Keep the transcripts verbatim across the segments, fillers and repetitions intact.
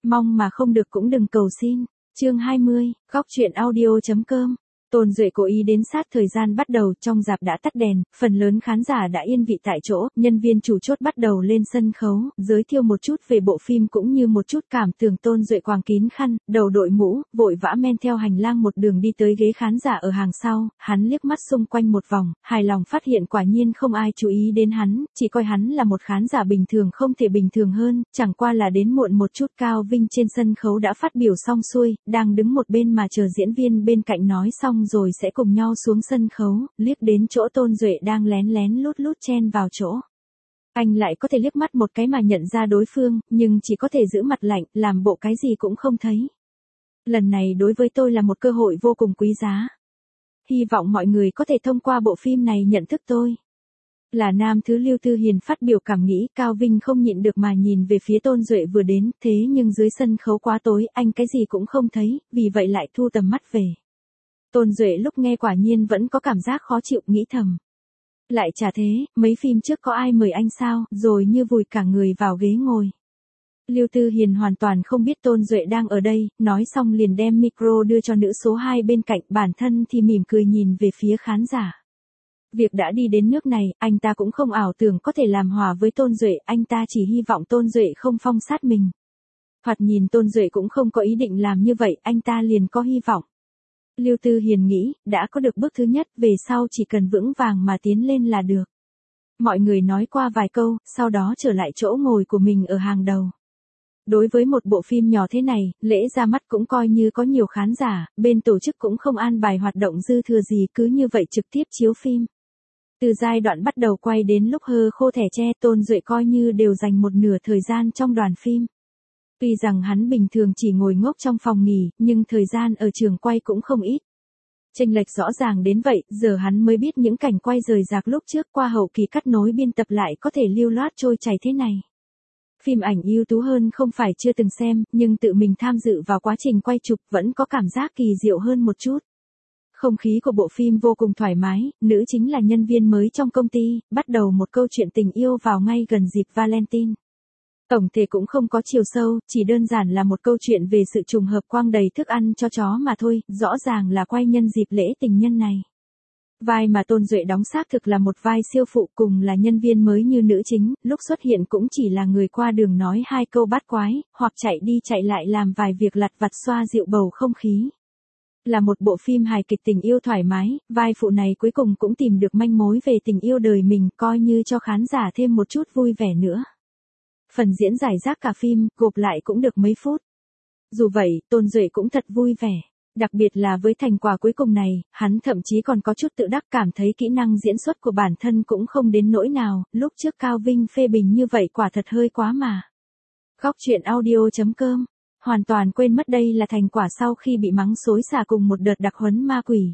Mong mà không được cũng đừng cầu xin. Chương hai mươi, góc truyện audio.com. Tôn Duệ cố ý đến sát thời gian bắt đầu, trong rạp đã tắt đèn, phần lớn khán giả đã yên vị tại chỗ, nhân viên chủ chốt bắt đầu lên sân khấu, giới thiệu một chút về bộ phim cũng như một chút cảm tưởng. Tôn Duệ quàng kín khăn, đầu đội mũ, vội vã men theo hành lang một đường đi tới ghế khán giả ở hàng sau, hắn liếc mắt xung quanh một vòng, hài lòng phát hiện quả nhiên không ai chú ý đến hắn, chỉ coi hắn là một khán giả bình thường không thể bình thường hơn, chẳng qua là đến muộn một chút. Cao Vinh trên sân khấu đã phát biểu xong xuôi, đang đứng một bên mà chờ diễn viên bên cạnh nói xong rồi sẽ cùng nhau xuống sân khấu, liếc đến chỗ Tôn Duệ đang lén lén lút lút chen vào chỗ. Anh lại có thể liếc mắt một cái mà nhận ra đối phương, nhưng chỉ có thể giữ mặt lạnh, làm bộ cái gì cũng không thấy. Lần này đối với tôi là một cơ hội vô cùng quý giá. Hy vọng mọi người có thể thông qua bộ phim này nhận thức tôi. Là nam thứ Lưu Tư Hiền phát biểu cảm nghĩ, Cao Vinh không nhịn được mà nhìn về phía Tôn Duệ vừa đến, thế nhưng dưới sân khấu quá tối, anh cái gì cũng không thấy, vì vậy lại thu tầm mắt về. Tôn Duệ lúc nghe quả nhiên vẫn có cảm giác khó chịu, nghĩ thầm. Lại chả thế, mấy phim trước có ai mời anh sao, rồi như vùi cả người vào ghế ngồi. Lưu Tư Hiền hoàn toàn không biết Tôn Duệ đang ở đây, nói xong liền đem micro đưa cho nữ số hai bên cạnh, bản thân thì mỉm cười nhìn về phía khán giả. Việc đã đi đến nước này, anh ta cũng không ảo tưởng có thể làm hòa với Tôn Duệ, anh ta chỉ hy vọng Tôn Duệ không phong sát mình. Thoạt nhìn Tôn Duệ cũng không có ý định làm như vậy, anh ta liền có hy vọng. Lưu Tư Hiền nghĩ, đã có được bước thứ nhất, về sau chỉ cần vững vàng mà tiến lên là được. Mọi người nói qua vài câu, sau đó trở lại chỗ ngồi của mình ở hàng đầu. Đối với một bộ phim nhỏ thế này, lễ ra mắt cũng coi như có nhiều khán giả, bên tổ chức cũng không an bài hoạt động dư thừa gì, cứ như vậy trực tiếp chiếu phim. Từ giai đoạn bắt đầu quay đến lúc hơ khô thẻ tre, Tôn Duệ coi như đều dành một nửa thời gian trong đoàn phim. Tuy rằng hắn bình thường chỉ ngồi ngốc trong phòng nghỉ, nhưng thời gian ở trường quay cũng không ít. Chênh lệch rõ ràng đến vậy, giờ hắn mới biết những cảnh quay rời rạc lúc trước qua hậu kỳ cắt nối biên tập lại có thể lưu loát trôi chảy thế này. Phim ảnh ưu tú hơn không phải chưa từng xem, nhưng tự mình tham dự vào quá trình quay chụp vẫn có cảm giác kỳ diệu hơn một chút. Không khí của bộ phim vô cùng thoải mái, nữ chính là nhân viên mới trong công ty, bắt đầu một câu chuyện tình yêu vào ngay gần dịp Valentine. Tổng thể cũng không có chiều sâu, chỉ đơn giản là một câu chuyện về sự trùng hợp quang đầy thức ăn cho chó mà thôi, rõ ràng là quay nhân dịp lễ tình nhân này. Vai mà Tôn Duệ đóng xác thực là một vai siêu phụ, cùng là nhân viên mới như nữ chính, lúc xuất hiện cũng chỉ là người qua đường nói hai câu bát quái, hoặc chạy đi chạy lại làm vài việc lặt vặt xoa dịu bầu không khí. Là một bộ phim hài kịch tình yêu thoải mái, vai phụ này cuối cùng cũng tìm được manh mối về tình yêu đời mình, coi như cho khán giả thêm một chút vui vẻ nữa. Phần diễn giải rác cả phim, gộp lại cũng được mấy phút. Dù vậy, Tôn Duệ cũng thật vui vẻ. Đặc biệt là với thành quả cuối cùng này, hắn thậm chí còn có chút tự đắc, cảm thấy kỹ năng diễn xuất của bản thân cũng không đến nỗi nào, lúc trước Cao Vinh phê bình như vậy quả thật hơi quá mà. Góc truyện audio.com. Hoàn toàn quên mất đây là thành quả sau khi bị mắng xối xả cùng một đợt đặc huấn ma quỷ.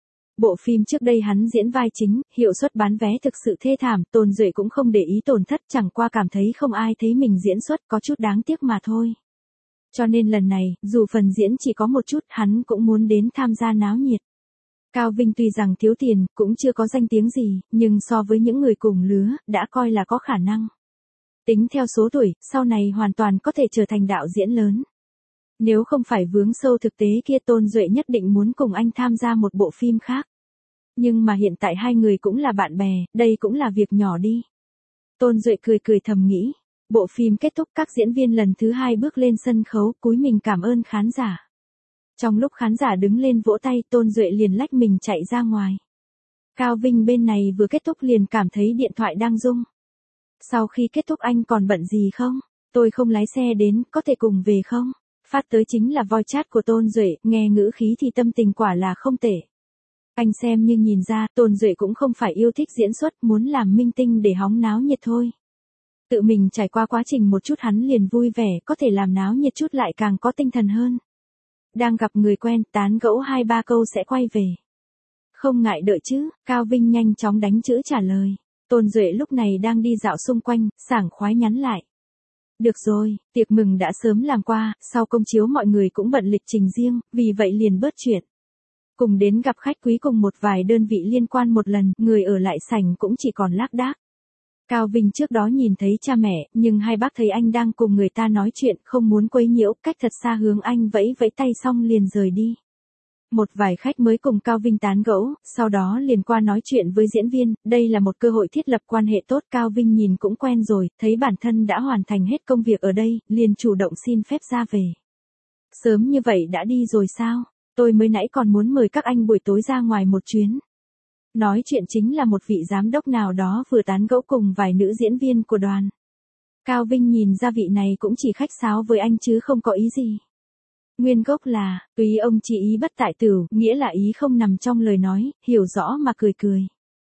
Bộ phim trước đây hắn diễn vai chính, hiệu suất bán vé thực sự thê thảm, Tôn Duệ cũng không để ý tổn thất, chẳng qua cảm thấy không ai thấy mình diễn xuất, có chút đáng tiếc mà thôi. Cho nên lần này, dù phần diễn chỉ có một chút, hắn cũng muốn đến tham gia náo nhiệt. Cao Vinh tuy rằng thiếu tiền, cũng chưa có danh tiếng gì, nhưng so với những người cùng lứa, đã coi là có khả năng. Tính theo số tuổi, sau này hoàn toàn có thể trở thành đạo diễn lớn. Nếu không phải vướng sâu thực tế kia, Tôn Duệ nhất định muốn cùng anh tham gia một bộ phim khác. Nhưng mà hiện tại hai người cũng là bạn bè, đây cũng là việc nhỏ đi. Tôn Duệ cười cười thầm nghĩ. Bộ phim kết thúc, các diễn viên lần thứ hai bước lên sân khấu, cúi mình cảm ơn khán giả. Trong lúc khán giả đứng lên vỗ tay, Tôn Duệ liền lách mình chạy ra ngoài. Cao Vinh bên này vừa kết thúc liền cảm thấy điện thoại đang rung. Sau khi kết thúc anh còn bận gì không? Tôi không lái xe đến, có thể cùng về không? Phát tới chính là voice chat của Tôn Duệ, nghe ngữ khí thì tâm tình quả là không tệ. Anh xem như nhìn ra, Tôn Duệ cũng không phải yêu thích diễn xuất, muốn làm minh tinh để hóng náo nhiệt thôi. Tự mình trải qua quá trình một chút hắn liền vui vẻ, có thể làm náo nhiệt chút lại càng có tinh thần hơn. Đang gặp người quen, tán gẫu hai ba câu sẽ quay về. Không ngại đợi chứ, Cao Vinh nhanh chóng đánh chữ trả lời. Tôn Duệ lúc này đang đi dạo xung quanh, sảng khoái nhắn lại. Được rồi, tiệc mừng đã sớm làm qua, sau công chiếu mọi người cũng bận lịch trình riêng, vì vậy liền bớt chuyện. Cùng đến gặp khách quý cùng một vài đơn vị liên quan một lần, người ở lại sảnh cũng chỉ còn lác đác. Cao Vinh trước đó nhìn thấy cha mẹ, nhưng hai bác thấy anh đang cùng người ta nói chuyện, không muốn quấy nhiễu, cách thật xa hướng anh vẫy vẫy tay xong liền rời đi. Một vài khách mới cùng Cao Vinh tán gẫu, sau đó liền qua nói chuyện với diễn viên, đây là một cơ hội thiết lập quan hệ tốt. Cao Vinh nhìn cũng quen rồi, thấy bản thân đã hoàn thành hết công việc ở đây, liền chủ động xin phép ra về. Sớm như vậy đã đi rồi sao? Tôi mới nãy còn muốn mời các anh buổi tối ra ngoài một chuyến. Nói chuyện chính là một vị giám đốc nào đó vừa tán gẫu cùng vài nữ diễn viên của đoàn. Cao Vinh nhìn ra vị này cũng chỉ khách sáo với anh chứ không có ý gì. Nguyên gốc là, tùy ông chỉ ý bất tại tử, nghĩa là ý không nằm trong lời nói, hiểu rõ mà cười cười.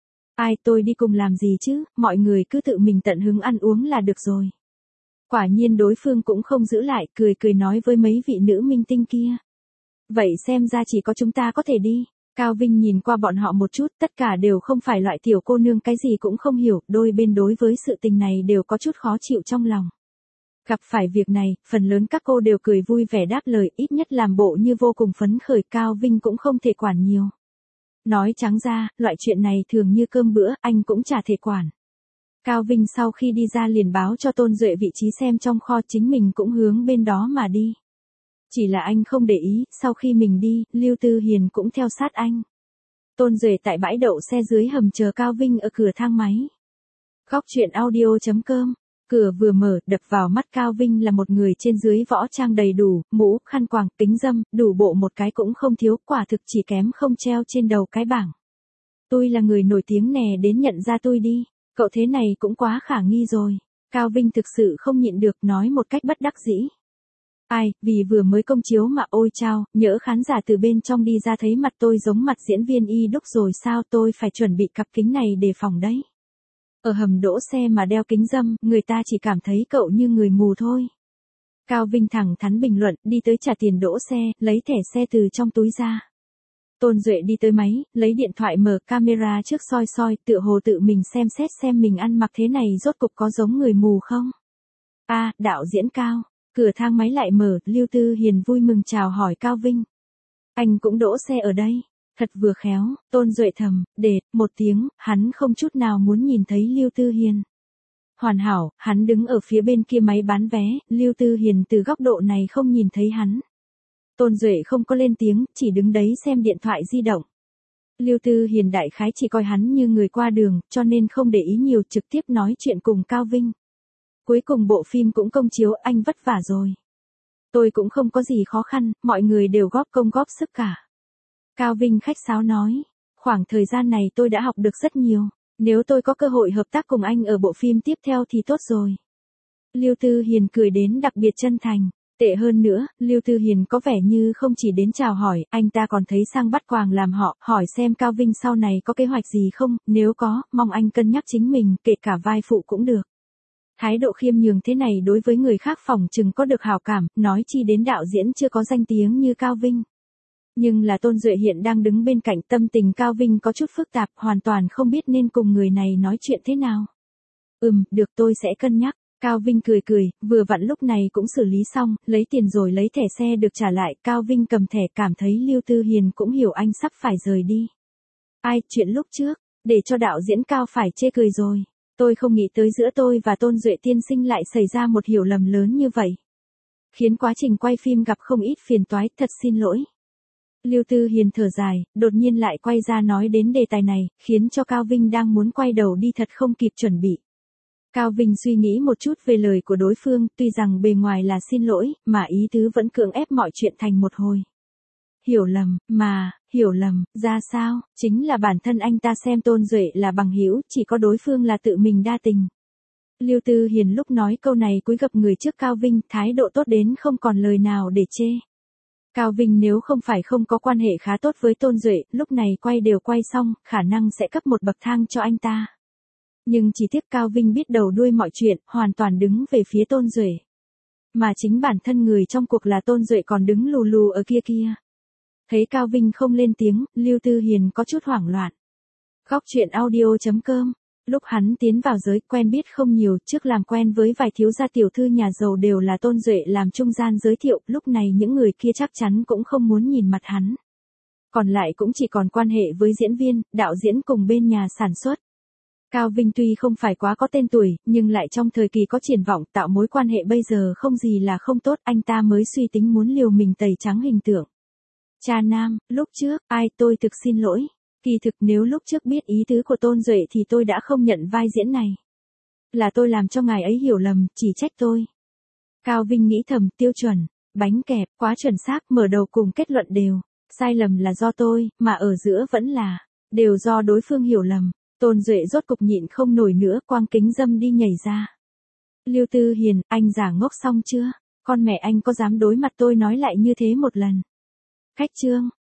Ai tôi đi cùng làm gì chứ, mọi người cứ tự mình tận hứng ăn uống là được rồi. Quả nhiên đối phương cũng không giữ lại, cười cười nói với mấy vị nữ minh tinh kia. Vậy xem ra chỉ có chúng ta có thể đi. Cao Vinh nhìn qua bọn họ một chút, tất cả đều không phải loại tiểu cô nương cái gì cũng không hiểu, đôi bên đối với sự tình này đều có chút khó chịu trong lòng. Gặp phải việc này, phần lớn các cô đều cười vui vẻ đáp lời, ít nhất làm bộ như vô cùng phấn khởi. Cao Vinh cũng không thể quản nhiều. Nói trắng ra, loại chuyện này thường như cơm bữa, anh cũng chả thể quản. Cao Vinh sau khi đi ra liền báo cho Tôn Duệ vị trí xem trong kho, chính mình cũng hướng bên đó mà đi. Chỉ là anh không để ý, sau khi mình đi, Lưu Tư Hiền cũng theo sát anh. Tôn Duệ tại bãi đậu xe dưới hầm chờ Cao Vinh ở cửa thang máy. Góc truyện audio chấm com. Cửa vừa mở, đập vào mắt Cao Vinh là một người trên dưới võ trang đầy đủ, mũ, khăn quàng, kính râm, đủ bộ một cái cũng không thiếu, quả thực chỉ kém không treo trên đầu cái bảng. Tôi là người nổi tiếng nè, đến nhận ra tôi đi. Cậu thế này cũng quá khả nghi rồi. Cao Vinh thực sự không nhịn được, nói một cách bất đắc dĩ. Ai, vì vừa mới công chiếu mà ôi chao, nhỡ khán giả từ bên trong đi ra thấy mặt tôi giống mặt diễn viên y đúc rồi sao, tôi phải chuẩn bị cặp kính này đề phòng đấy. Ở hầm đỗ xe mà đeo kính râm, người ta chỉ cảm thấy cậu như người mù thôi. Cao Vinh thẳng thắn bình luận, đi tới trả tiền đỗ xe, lấy thẻ xe từ trong túi ra. Tôn Duệ đi tới máy, lấy điện thoại mở camera trước soi soi, tựa hồ tự mình xem xét xem mình ăn mặc thế này rốt cục có giống người mù không. A, à, đạo diễn Cao. Cửa thang máy lại mở, Lưu Tư Hiền vui mừng chào hỏi Cao Vinh. Anh cũng đỗ xe ở đây. Thật vừa khéo, Tôn Duệ thầm, để, một tiếng, hắn không chút nào muốn nhìn thấy Lưu Tư Hiền. Hoàn hảo, hắn đứng ở phía bên kia máy bán vé, Lưu Tư Hiền từ góc độ này không nhìn thấy hắn. Tôn Duệ không có lên tiếng, chỉ đứng đấy xem điện thoại di động. Lưu Tư Hiền đại khái chỉ coi hắn như người qua đường, cho nên không để ý nhiều, trực tiếp nói chuyện cùng Cao Vinh. Cuối cùng bộ phim cũng công chiếu, anh vất vả rồi. Tôi cũng không có gì khó khăn, mọi người đều góp công góp sức cả. Cao Vinh khách sáo nói, khoảng thời gian này tôi đã học được rất nhiều, nếu tôi có cơ hội hợp tác cùng anh ở bộ phim tiếp theo thì tốt rồi. Lưu Tư Hiền cười đến đặc biệt chân thành, tệ hơn nữa, Lưu Tư Hiền có vẻ như không chỉ đến chào hỏi, anh ta còn thấy sang bắt quàng làm họ, hỏi xem Cao Vinh sau này có kế hoạch gì không, nếu có, mong anh cân nhắc chính mình, kể cả vai phụ cũng được. Thái độ khiêm nhường thế này đối với người khác phỏng chừng có được hảo cảm, nói chi đến đạo diễn chưa có danh tiếng như Cao Vinh. Nhưng là Tôn Duệ hiện đang đứng bên cạnh, tâm tình Cao Vinh có chút phức tạp, hoàn toàn không biết nên cùng người này nói chuyện thế nào. Ừm, được tôi sẽ cân nhắc. Cao Vinh cười cười, vừa vặn lúc này cũng xử lý xong, lấy tiền rồi lấy thẻ xe được trả lại, Cao Vinh cầm thẻ cảm thấy Lưu Tư Hiền cũng hiểu anh sắp phải rời đi. Ai, chuyện lúc trước, để cho đạo diễn Cao phải chê cười rồi. Tôi không nghĩ tới giữa tôi và Tôn Duệ tiên sinh lại xảy ra một hiểu lầm lớn như vậy. Khiến quá trình quay phim gặp không ít phiền toái, thật xin lỗi. Lưu Tư Hiền thở dài, đột nhiên lại quay ra nói đến đề tài này, khiến cho Cao Vinh đang muốn quay đầu đi thật không kịp chuẩn bị. Cao Vinh suy nghĩ một chút về lời của đối phương, tuy rằng bề ngoài là xin lỗi, mà ý tứ vẫn cưỡng ép mọi chuyện thành một hồi. Hiểu lầm, mà, hiểu lầm, ra sao, chính là bản thân anh ta xem Tôn Duệ là bằng hữu, chỉ có đối phương là tự mình đa tình. Lưu Tư Hiền lúc nói câu này cúi gập người trước Cao Vinh, thái độ tốt đến không còn lời nào để chê. Cao Vinh nếu không phải không có quan hệ khá tốt với Tôn Duệ, lúc này quay đều quay xong, khả năng sẽ cấp một bậc thang cho anh ta. Nhưng chỉ tiếc Cao Vinh biết đầu đuôi mọi chuyện, hoàn toàn đứng về phía Tôn Duệ. Mà chính bản thân người trong cuộc là Tôn Duệ còn đứng lù lù ở kia kia. Thấy Cao Vinh không lên tiếng, Lưu Tư Hiền có chút hoảng loạn. Góc truyện audio chấm com. Lúc hắn tiến vào giới quen biết không nhiều, trước làm quen với vài thiếu gia tiểu thư nhà giàu đều là Tôn Duệ làm trung gian giới thiệu, lúc này những người kia chắc chắn cũng không muốn nhìn mặt hắn. Còn lại cũng chỉ còn quan hệ với diễn viên, đạo diễn cùng bên nhà sản xuất. Cao Vinh tuy không phải quá có tên tuổi, nhưng lại trong thời kỳ có triển vọng, tạo mối quan hệ bây giờ không gì là không tốt, anh ta mới suy tính muốn liều mình tẩy trắng hình tượng. Cha nam, lúc trước, ai tôi thực xin lỗi. Kỳ thực nếu lúc trước biết ý tứ của Tôn Duệ thì tôi đã không nhận vai diễn này. Là tôi làm cho ngài ấy hiểu lầm, chỉ trách tôi. Cao Vinh nghĩ thầm, tiêu chuẩn, bánh kẹp, quá chuẩn xác, mở đầu cùng kết luận đều. Sai lầm là do tôi, mà ở giữa vẫn là, đều do đối phương hiểu lầm. Tôn Duệ rốt cục nhịn không nổi nữa, quang kính dâm đi nhảy ra. Lưu Tư Hiền, anh giả ngốc xong chưa? Con mẹ anh có dám đối mặt tôi nói lại như thế một lần? Khách trương,